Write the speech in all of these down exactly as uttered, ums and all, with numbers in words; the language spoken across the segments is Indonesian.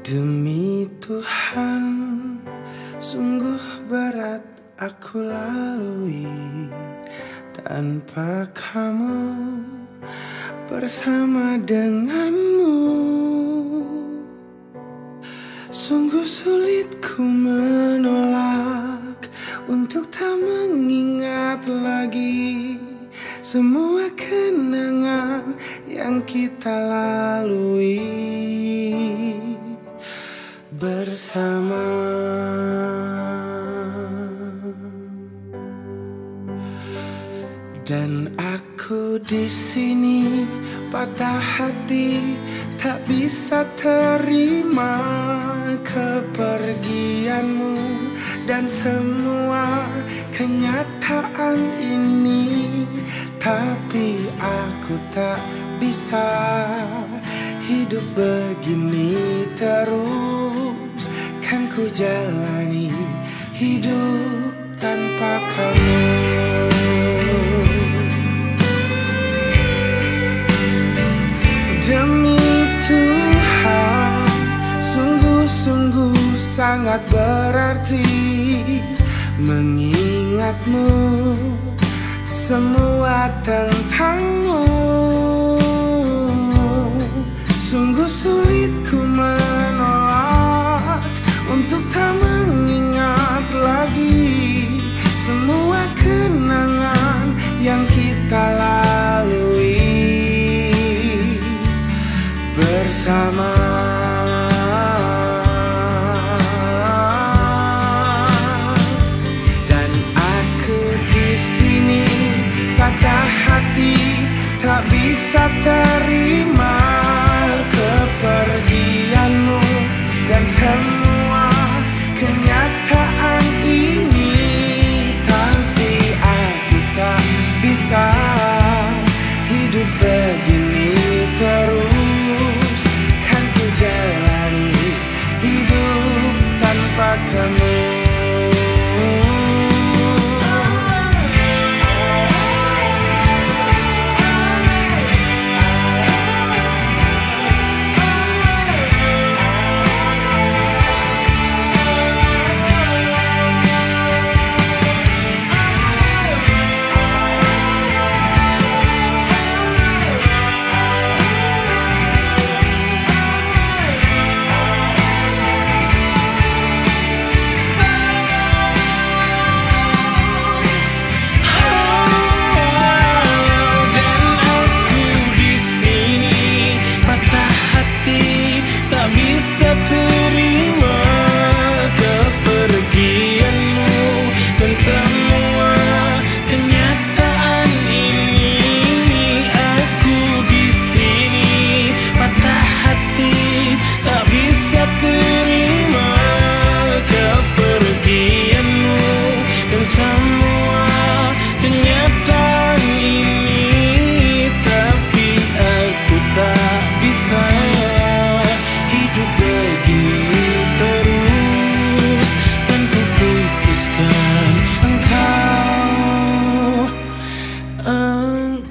Demi Tuhan, sungguh berat aku lalui tanpa kamu bersama denganmu. Sungguh sulit ku menolak untuk tak mengingat lagi semua kenangan yang kita lalui bersama. Dan aku di sini patah hati, tak bisa terima kepergianmu dan semua kenyataan ini. Tapi aku tak bisa hidup begini terus, kan ku jalani hidup tanpa kamu. Demi Tuhan, sungguh-sungguh sangat berarti mengingatmu, semua tentangmu. Sungguh sulit ku menolak untuk tak mengingat lagi semua kenangan yang kita lalui bersama. Dan aku di sini patah hati, tak bisa terima kepergianmu dan semua kenyataan ini. Tapi aku tak bisa hidup begini terus, kan ku jalani hidup tanpa kamu.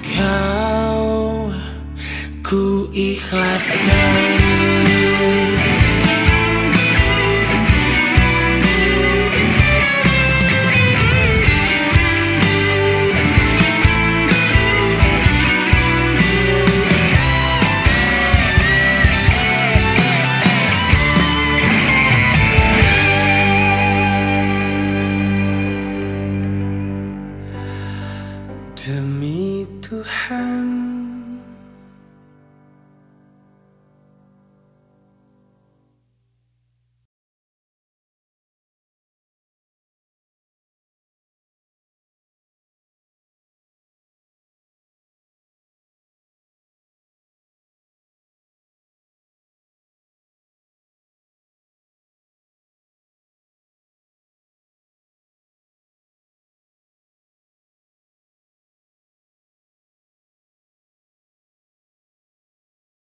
Ku ikhlaskan.